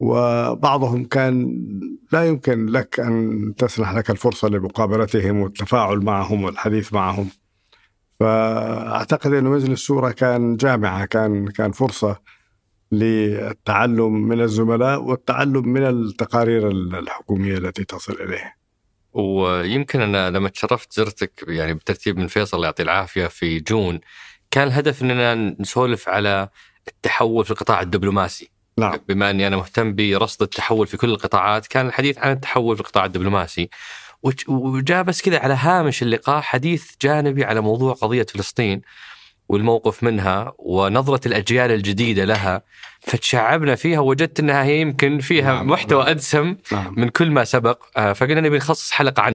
وبعضهم كان لا يمكن لك أن تسنح لك الفرصة لمقابلتهم والتفاعل معهم والحديث معهم. فأعتقد أن مجلس الشورى كان جامعة، كان فرصة للتعلم من الزملاء والتعلم من التقارير الحكومية التي تصل إليه. ويمكن أنا لما تشرفت زرتك يعني بترتيب من فيصل يعطي العافية في جون، كان الهدف أننا نسولف على التحول في القطاع الدبلوماسي. نعم. بما أني أنا مهتم برصد التحول في كل القطاعات، كان الحديث عن التحول في القطاع الدبلوماسي، وجاء بس كذا على هامش اللقاء حديث جانبي على موضوع قضية فلسطين والموقف منها ونظرة الأجيال الجديدة لها، فتشعبنا فيها وجدت أنها هي يمكن فيها محتوى أدسم من كل ما سبق. فقلنا نبي نخصص حلقة عن